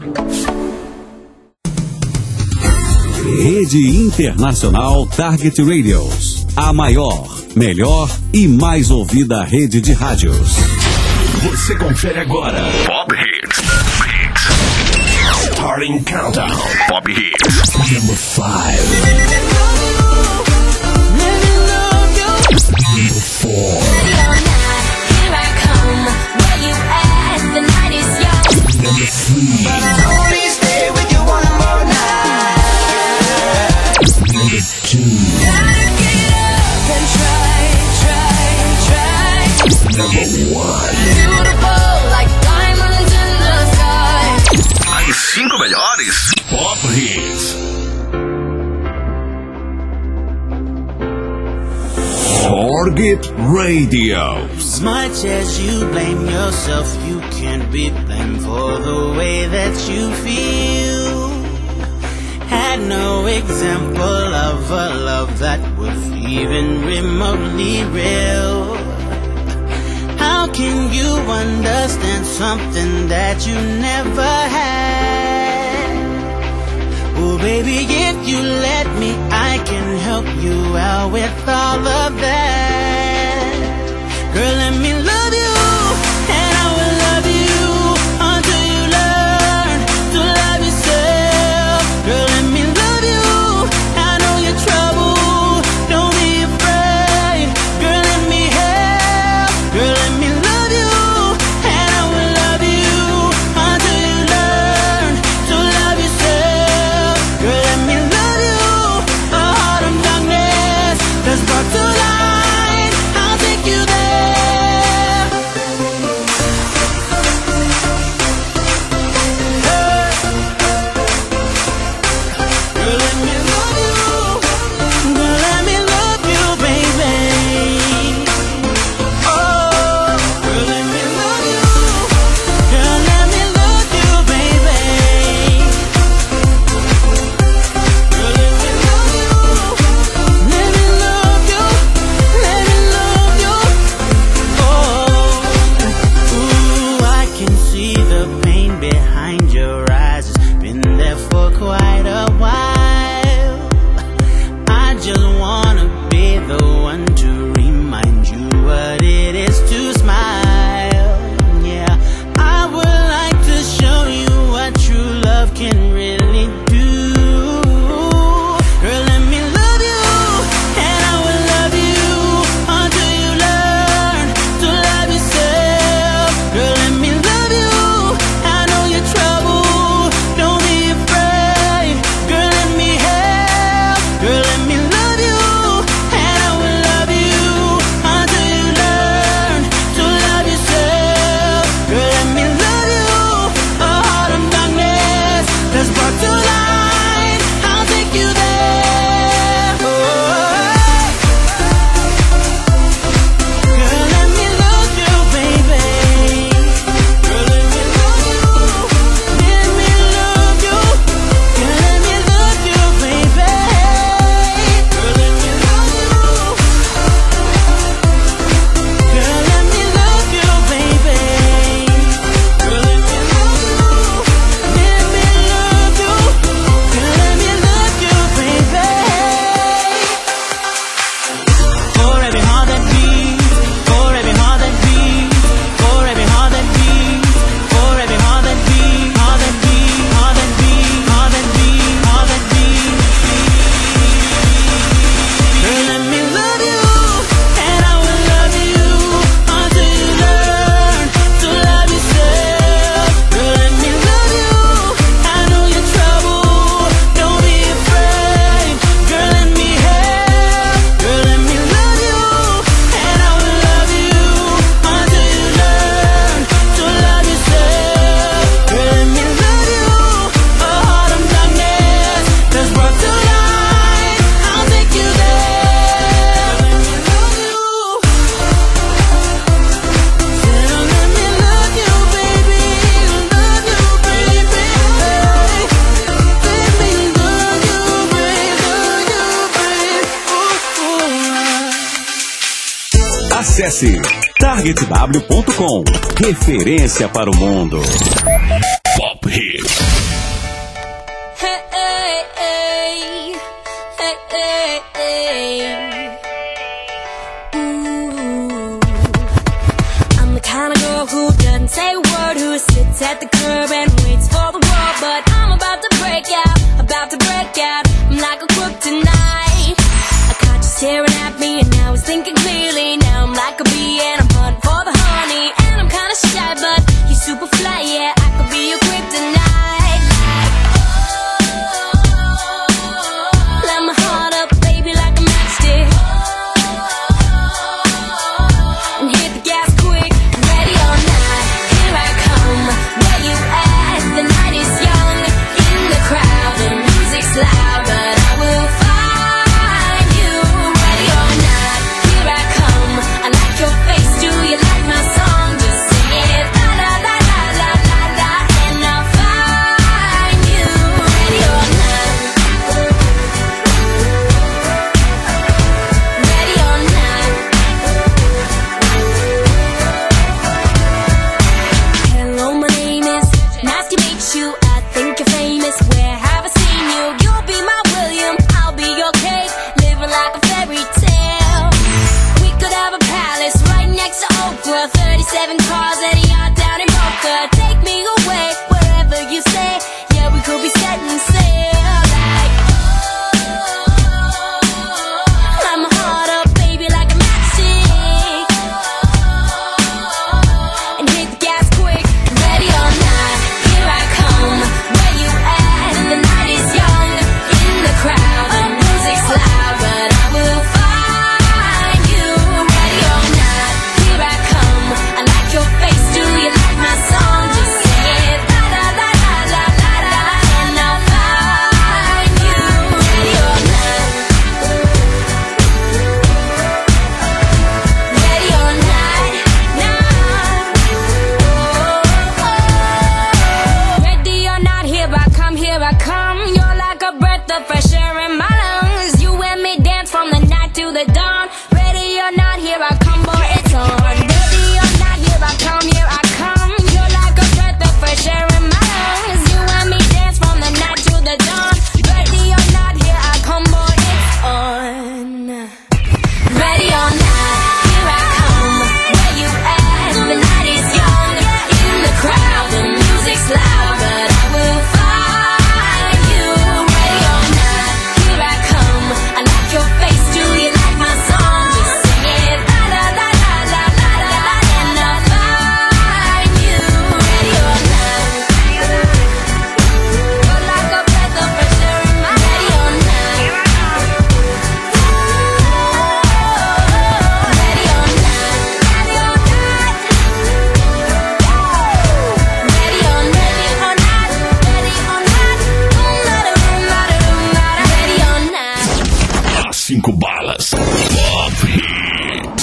Rede Internacional Target Radios. A maior, melhor e mais ouvida rede de rádios. Você confere agora Pop Hits. Starting Countdown. Pop Hits. Number 5. Number 4. Number 3. Stay with you one more night. Number 2. Gotta get up and try. Number 1. Beautiful like diamonds in the sky. As 5 melhores Pop Hits. Target Radio. As much as you blame yourself, you can't be blamed for the way that you feel. Had no example of a love that was even remotely real. How can you understand something that you never had? Oh baby, if you let me, I can help you out with all of that. Girl, let me love you, and I will love you until you learn to love yourself. Girl, let me love you, I know your trouble, don't be afraid. Girl, let me help. Girl, let me love you, and I will love you until you learn to love yourself. Girl, let me love you, a heart of darkness that's brought to light. I'll take you there. Girl, let me love you. Girl, let me love you, baby. Oh, girl, let me love you. Girl, let me love you, baby. Girl, let me love you. Let me love you. Let me love you. Oh, ooh, I can see the pain behind your eyes. It's been there for quite a while. I just wanna be the one to remind you what it is to smile. Yeah, I would like to show you what true love can really do. Girl, let me love you, and I will love you until you learn to love yourself. Girl, let me love you, I know your trouble, don't be afraid. Girl, let me help. Girl, let me love you, and I will love you until you learn to love yourself. Girl, let me love you, a heart of darkness that's brought to light. I'll take you there. Oh, girl, let me love you, baby. Girl, let me love you. Let me love you. Girl, let me love you, baby. Girl, let me love you. Girl, let me love you, baby. Girl, let me love you. Let me love you. Girl, let me love you, baby. For every heart that beats, for every heart that beats, for every heart that beats, for every heart that beats, heart that beats, heart that beats, heart that beats, heart that beats. Girl, let me love you, and I will love you until you learn to love yourself. Girl, let me love you, I know your trouble, don't be afraid. Girl, let me help. Girl, let me love you, and I will love you until you learn to love yourself. Girl, let me love you, a heart of darkness that's brought to light. I'll take you there. Let me love you. Let me love you, baby. Love you, baby. Let me love you, baby. Acesse targetw.com. Referência para o mundo. Pop Hits. sits at the curb and waits for the world. But I'm about to break out, about to break out. I'm like a crook tonight. I caught you staring at me and I was thinking clearly. Now I'm like a bee and I'm hunting for the honey. And I'm kinda shy but you're super fly, yeah. I could be your kryptonite. Light my heart up, baby, like a matchstick. And hit the gas quick, ready or not. Here I come, where you at? The night is young, in the crowd, the music's loud, but I will find you. Ready or not, here I come. I like your face, do you like my song? Just sing it, la la la la la la la, and I'll find you. Ready or not, ready or not. Hello, my name is, nice to meet you. I think you're famous. Where have I seen you? You'll be my William, I'll be your Kate. Living like a fairy tale. We could have a palace right next to Oprah. 37 cars at a yacht down in Boca. Take me away wherever you say. Yeah, we could be setting sail like. Light my heart up, baby, like a matchstick. And hit the gas quick, ready or not. Here I come, where you at? The night is young, in the crowd, the music's loud, but I will find you. Ready or not, here I come. I like your face, do you like my song? Just sing it, la la la la la la la, and I'll find you. Ready or not, ready or not, ready or not, here I come, here I come. You're like a breath of fresh air in my lungs. You and me dance from the night to the dawn. Ready or not, here I come, boy, it's on. Ready or not, here I come, here I come. You're like a breath of fresh air in my lungs. You and me dance from the night to the dawn. Ready or not, here I come, boy, it's on. Ready or not, here I come. Where you at? The night is young, in the crowd, the music's loud, but I will find you. Ready or not, here I come. I like your face, do you like my song? Just sing it, la la la la la la la, and I'll find you. Ready or not, you're like a breath of fresh air in my. Ready or not, ready or Cinco balas. Pop Hits.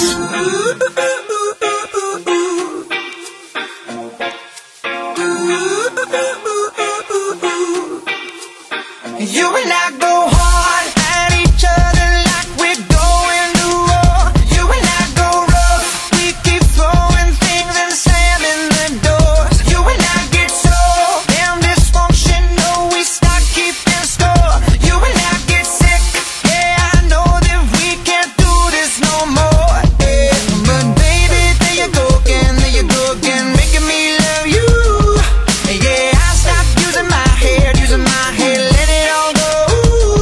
You and I go hard at each other like we're going to war. You and I go rough, we keep throwing things and slamming the doors. You and I get so damn dysfunctional, we start keeping score. You and I get sick, yeah, I know that we can't do this no more. Yeah. But baby, there you go again, making me love you. Yeah, I stopped using my head, let it all go.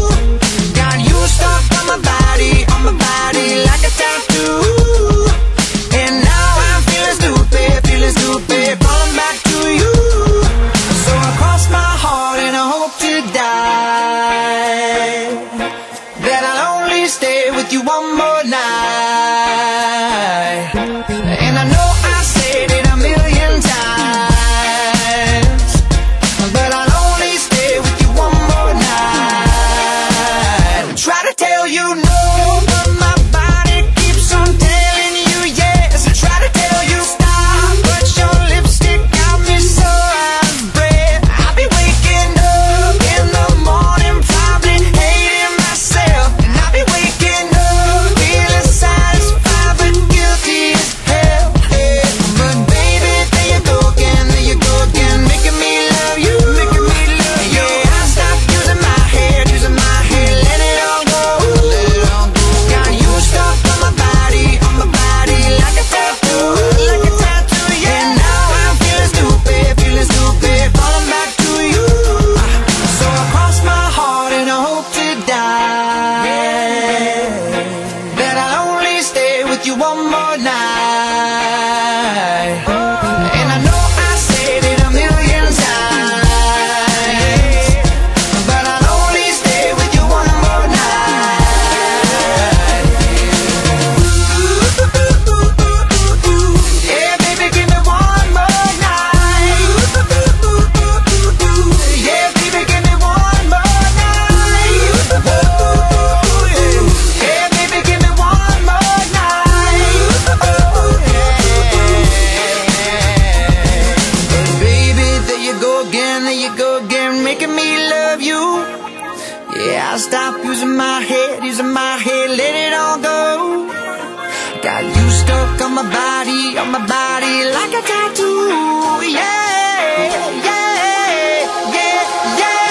again, there you go again, making me love you. Yeah, I'll stop using my head, let it all go. Got you stuck on my body like a tattoo. Yeah, yeah, yeah, yeah.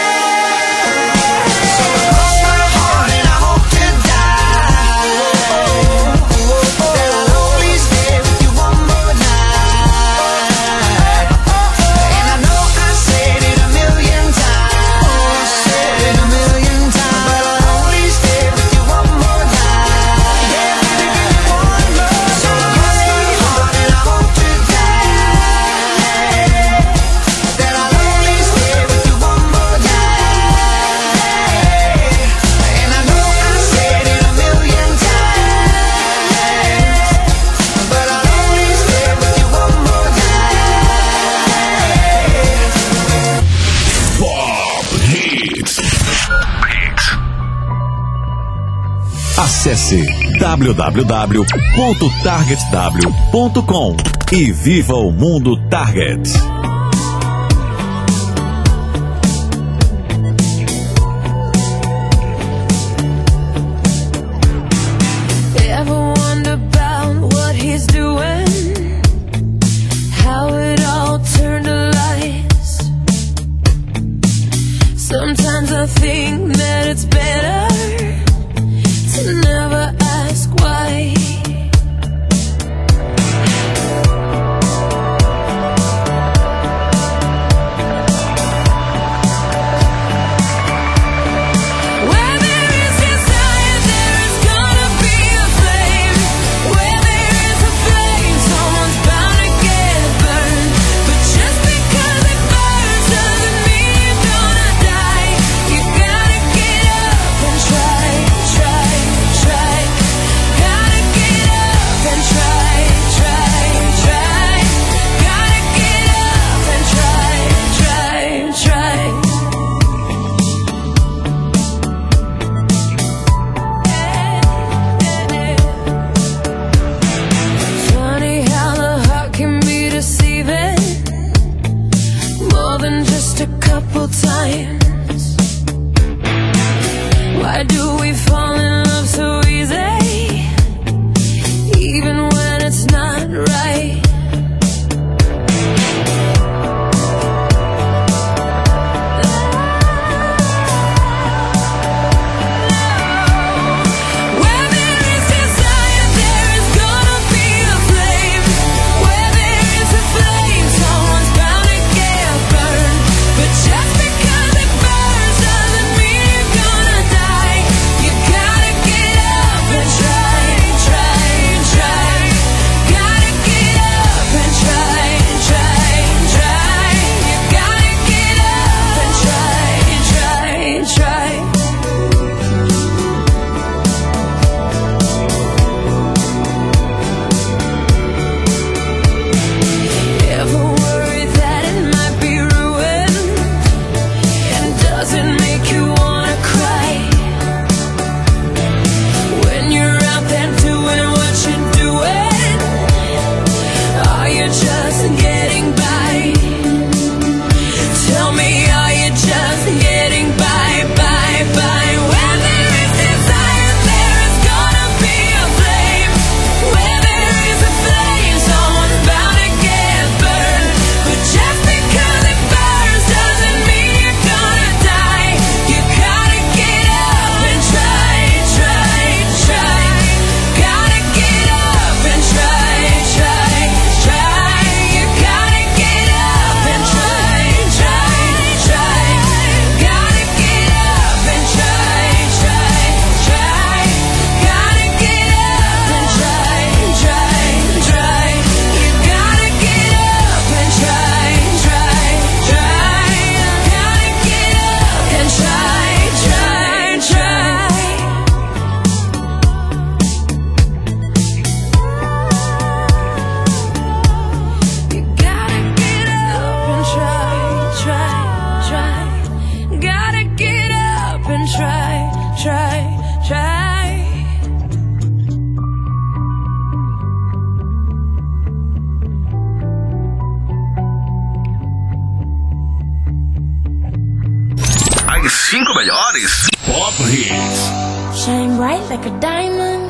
So cross my heart and I hope to die that I'll only stay with you one more night. And I know I said it a million times, but I'll only stay with you one more night. Yeah, baby, give me one more. So cross my heart and I hope to die that I'll only stay with you one more night. And I know I said it a million times, but I'll only stay with you one more night. Pop Hits. Acesse www.targetw.com e viva o mundo Target. Ever wonder about what he's doing? How it all turned to lies. Sometimes I think that it's better to never ask why. Where there is desire, there is gonna be a flame. Where there is a flame, someone's bound to get burned. But just because it burns doesn't mean you're gonna die. You gotta get up and try, try, try. Gotta get up and try, try, try. Gotta get up and try, try, try. Funny how the heart can be deceiving, more than just a couple times. Why do we fall in love so easy, even when it's not right? Where there is desire, there is gonna be a flame. Where there is a flame, someone's bound to get burned. But just because it burns doesn't mean you're gonna die. You gotta 5 melhores Pop Hits. Shine bright like a diamond.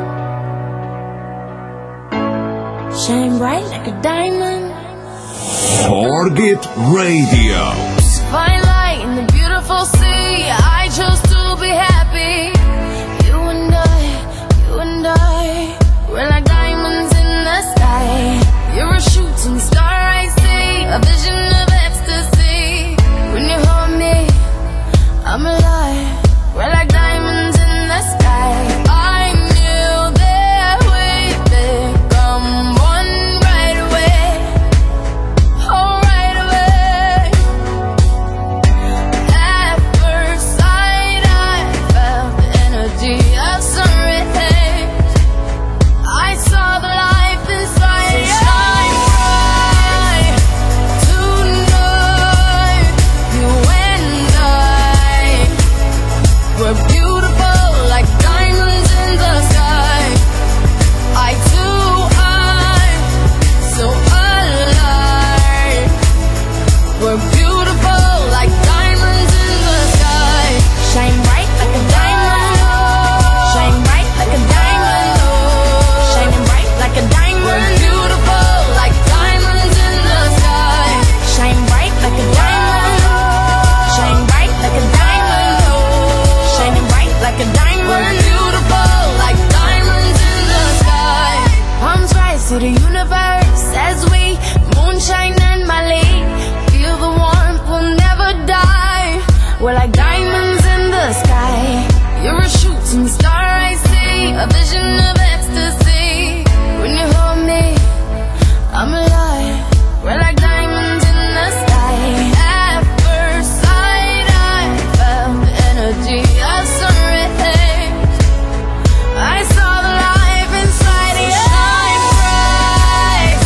Shine bright like a diamond. Target Radio. Fine light in the beautiful sea. I chose to be happy. You and I, we're like diamonds in the sky. You're a shooting star, I see, a vision of ecstasy. When you hold me, I'm alive. We're like diamonds in the sky. I knew that we'd become one right away. Oh, right away. At first sight, I felt the energy of sun rays. I saw the life inside you. Shine bright tonight. You and I, we're beautiful like diamonds in the sky. Eye to eye, so alive. We're beautiful like diamonds in the sky. Shine bright like a diamond. Shine bright like a diamond. Shining bright like a diamond. We're beautiful like diamonds in the sky. Shine bright like a diamond. Shine bright like a diamond. Shining bright like a diamond. We're beautiful like diamonds in the sky. Palms rise to the universe as we moonshine and Mali. Feel the warmth, we'll never die. We're like diamonds in the sky. You're a shooting star, I see, a vision of ecstasy. When you hold me, I'm alive. We're like diamonds in the sky. At first sight, I felt the energy of sun rays. I saw the life inside you. Shine bright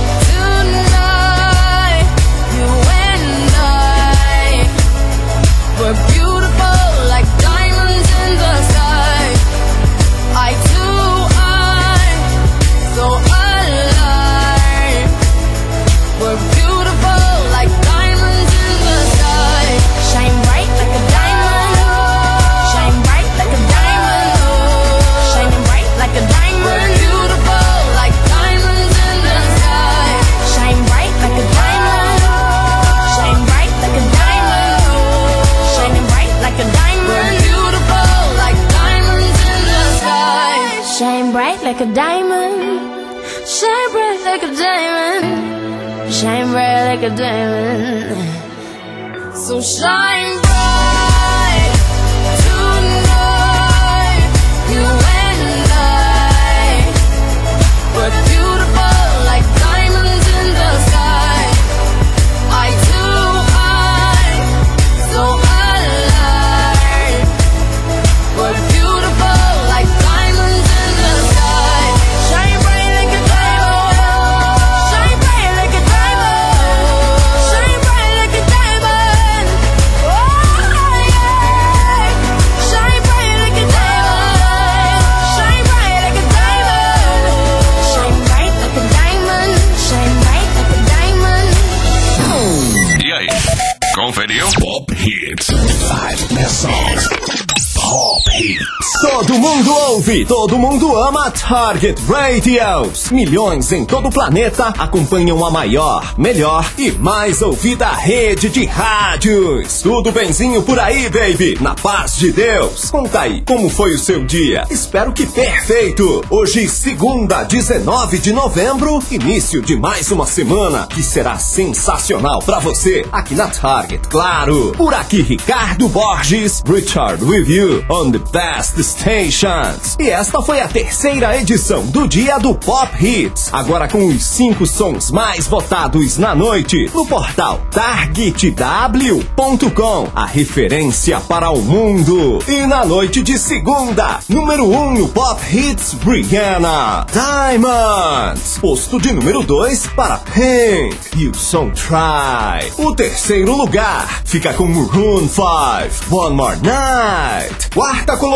tonight. You and I, we're beautiful like diamonds in the sky. Eye to eye, so alive. We're beautiful like diamonds in the sky. Shine bright like a diamond. Shine bright like a diamond. Shining bright like a diamond. We're beautiful like diamonds in the sky. Shine bright like a diamond. Shine bright like a diamond. Shining bright like a diamond. We're beautiful like diamonds in the sky. Shine bright like a diamond. Shine bright like a diamond. Shine bright like a diamond. So shine bright tonight. You and I, we're beautiful like diamonds in the sky. Eye to eye, so alive. We're beautiful like diamonds in the sky. Shine bright like a diamond. Shine bright like a diamond. Shine bright like a diamond. Oh yeah. Shine bright like a diamond. Shine bright like a diamond. Shine bright like a diamond. Shine bright like a diamond. E aí, conferiu? Pop Hits. 5 best songs. Pop Hits. Todo mundo ouve, todo mundo ama Target Radios. Milhões em todo o planeta acompanham a maior, melhor e mais ouvida rede de rádios. Tudo benzinho por aí, baby? Na paz de Deus. Conta aí, como foi o seu dia? Espero que perfeito. Hoje, segunda, 19 de novembro, início de mais uma semana que será sensacional pra você aqui na Target, claro. Por aqui, Ricardo Borges, Richard with you on the best stations. E esta foi a terceira edição do Dia do Pop Hits. Agora com os 5 sons mais votados na noite no portal targetw.com, a referência para o mundo. E na noite de segunda, número 1 no Pop Hits, Rihanna, Diamonds. Posto de número 2 para Pink e o som Try. O terceiro lugar fica com Maroon 5, One More Night. Quarta colocação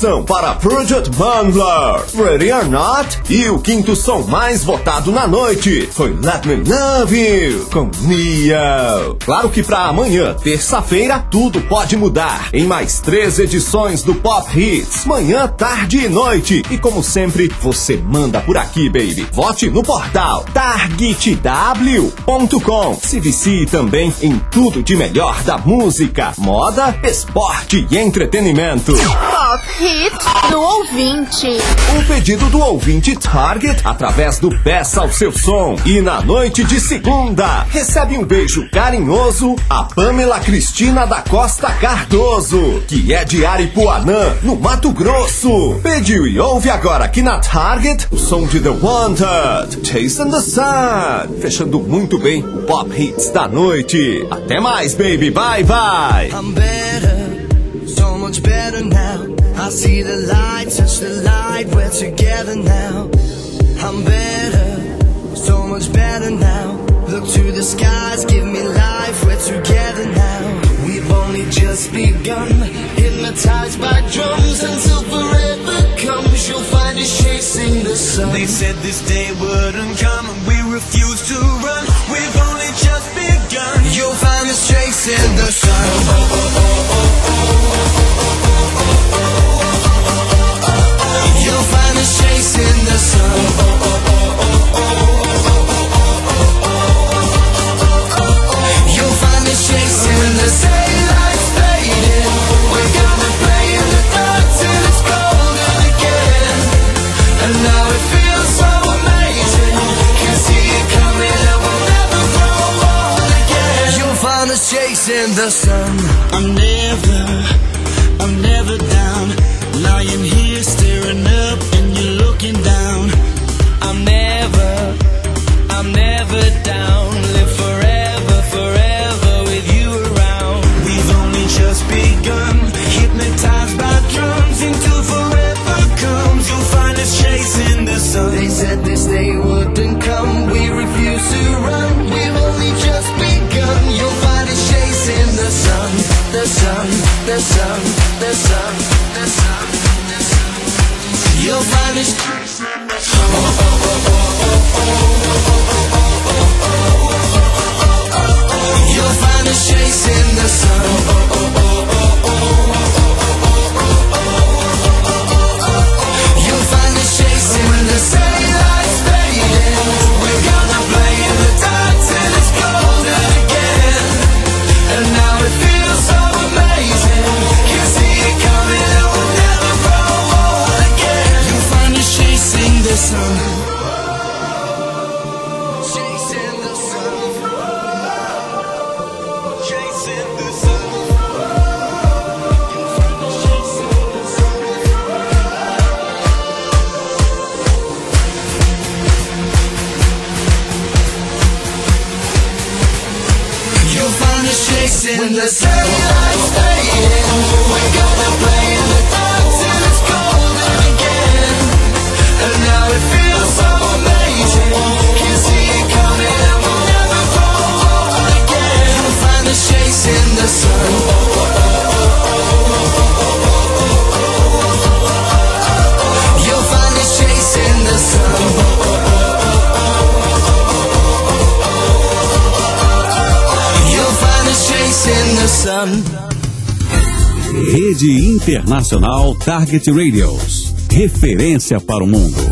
votação para Project Bundler, Ready or Not, e o quinto som mais votado na noite foi Let Me Love You, com Neo. Claro que pra amanhã, terça-feira, tudo pode mudar, em mais 3 edições do Pop Hits, manhã, tarde e noite. E como sempre, você manda por aqui, baby. Vote no portal targetw.com. Se vicie também em tudo de melhor da música, moda, esporte e entretenimento. Pop Hits do ouvinte. O pedido do ouvinte Target através do Peça ao Seu Som. E na noite de segunda, recebe um beijo carinhoso a Pamela Cristina da Costa Cardoso, que é de Aripuanã, no Mato Grosso. Pediu e ouve agora aqui na Target o som de The Wanted, Chasing the Sun. Fechando muito bem o Pop Hits da noite. Até mais, baby. Bye, bye. I'm better, so much better now. I see the light, touch the light, we're together now. I'm better, so much better now. Look to the skies, give me life, we're together now. We've only just begun, hypnotized by drums until forever comes. You'll find us chasing the sun. They said this day wouldn't come and we refuse to run. We've only just begun. You'll find us chasing the sun. You'll find us chasing the sun. You'll find us chasing the daylight's fading. We're gonna play in the dark till it's golden again. And now it feels so amazing. Can see it coming and we'll never grow old again. You'll find us chasing the sun. I'm never down. Lying here staring up and you're looking down. I'm never down. Live forever, forever with you around. We've only just begun, hypnotized by drums until forever comes. You'll find us chasing the sun. They said this day wouldn't come, we refuse to run. We've only just begun. You'll find us chasing the sun, the sun, the sun, the sun, the sun, the sun. You'll find us chasing the sun. You'll find us chasing the sun. You'll find us chasing the daylight's fading. We're gonna play in the dark till it's golden again. And now it feels so amazing. Can see it coming and we'll never grow old again. You'll find us chasing the sun. Chasing the sun. Chasing the sun. You'll find us chasing the sun. You'll find us chasing when the daylight's fading. We're gonna play in the dark till it's golden again. And now it feels so amazing. Can see it coming and we'll never grow old again. You'll find us chasing the sun. You'll find us chasing the sun. You'll find us chasing the sun. Rede Internacional Target Radios. Referência para o mundo.